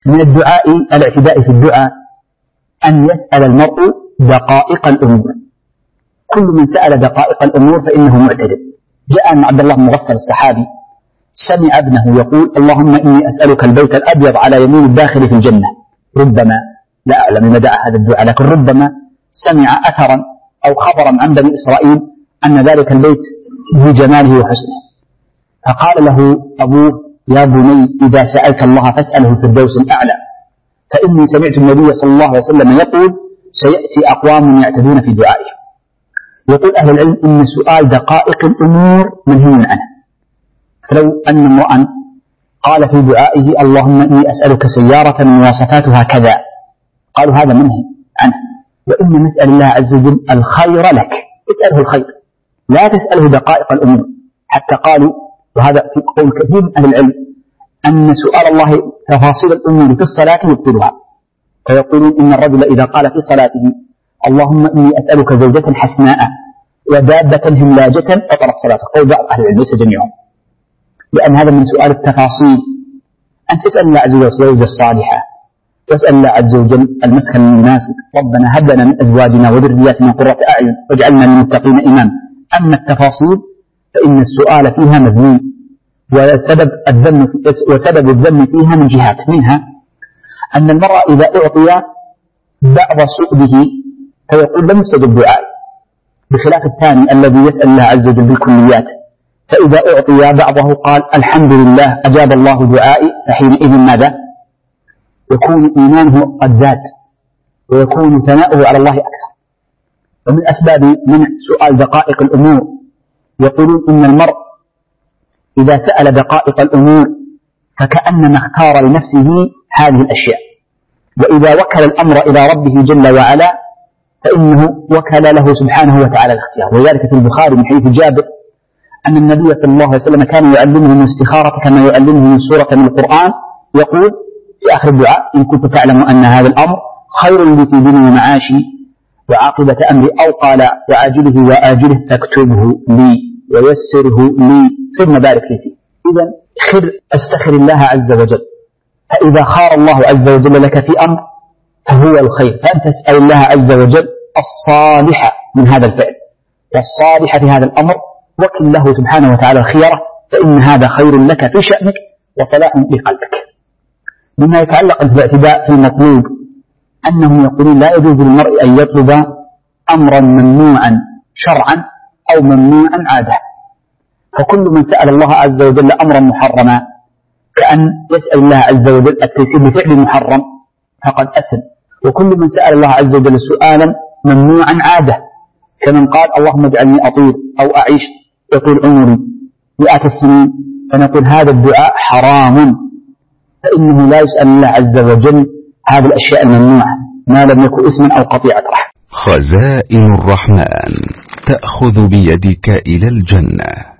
من الدعاء الاعتداء في الدعاء أن يسأل المرء دقائق الأمور. كل من سأل دقائق الأمور فإنه معتدل. جاء أن عبد الله بن مغفل الصحابي سمع ابنه يقول: اللهم إني أسألك البيت الأبيض على يمين الداخل في الجنة. ربما، لا أعلم مدى هذا الدعاء، لكن ربما سمع أثرا أو خبرا عن بني إسرائيل أن ذلك البيت بجماله وحسنه، فقال له أبوه: يا بني إذا سألت الله فاسأله في الدوس الأعلى، فإني سمعت النبي صلى الله عليه وسلم يقول: سيأتي أقوام يعتدون في دعائهم. يقول أهل العلم إن سؤال دقائق الأمور منهي عنه. فلو أن امرأ قال في دعائه: اللهم إني أسألك سيارة مواصفاتها كذا، قالوا هذا منهي عنه. وإن نسأل الله عز وجل الخير لك، اسأله الخير، لا تسأله دقائق الأمور. حتى قالوا، وهذا في قول كثير من أهل العلم، أن سؤال الله تفاصيل الأمور في الصلاة يبطلها. فيقولون إن الرجل إذا قال في صلاته: اللهم إني أسألك زوجة حسناء ودابة هملاجة، بطلت صلاته. قول بعض أهل العلم ليس جميعهم، لأن هذا من سؤال التفاصيل. أن تسأل الله عز وجل الزوجة الصالحة، تسأل الله عز وجل المسكن المناسب. ربنا هب لنا من أزواجنا وذرياتنا قرة أعين واجعلنا للمتقين إماما. أما التفاصيل فإن السؤال فيها مذموم، وسبب الذم فيها من جهات، منها أن المرأة إذا أعطي بعض سؤله فيقول: لم يستجب دعائي، بخلاف الثاني الذي يسأل الله عز وجل بالكليات، فإذا أعطي بعضه قال: الحمد لله أجاب الله دعائي، فحينئذ ماذا؟ يكون إيمانه قد زاد ويكون ثناؤه على الله أكثر. ومن أسباب منع سؤال دقائق الأمور يقولون إن المرء إذا سأل دقائق الأمور فكأنما اختار لنفسه هذه الأشياء، وإذا وكل الأمر إلى ربه جل وعلا فإنه وكل له سبحانه وتعالى الاختيار. وذلك في البخاري من حديث جابر أن النبي صلى الله عليه وسلم كان يعلمهم الاستخارة كما يعلمهم سورة من القرآن. يقول في آخر الدعاء: إن كنت تعلم أن هذا الأمر خير لي في ديني ومعاشي وعاقبة أمري، أو قال وعاجله وآجله، فاكتبه لي ويسره لي ثم بارك لي فيه. إذن استخر الله عز وجل، فإذا خار الله عز وجل لك في أمر فهو الخير، فأنت تسأل الله عز وجل الصالح من هذا الفعل والصالح في هذا الأمر، وكل له سبحانه وتعالى الخيرة، فإن هذا خير لك في شأنك وصلاح لقلبك. مما يتعلق بالاعتداء في المطلوب أنهم يقولون لا يجوز للمرء أن يطلب أمرا ممنوعا شرعا أو ممنوعا عادة. فكل من سأل الله عز وجل أمرا محرما كأن يسأل الله عز وجل التيسير بفعل محرم فقد أثم. وكل من سأل الله عز وجل سؤالا ممنوعا عادة، كمن قال: اللهم اجعلني أطير أو أعيش يطول عمري 100 السنين، فنقول هذا الدعاء حرام، فإنه لا يسأل الله عز وجل هذه الأشياء الممنوعة ما لم يكن اسما أو قطيعة رحم. خزائن الرحمن تأخذ بيدك إلى الجنة.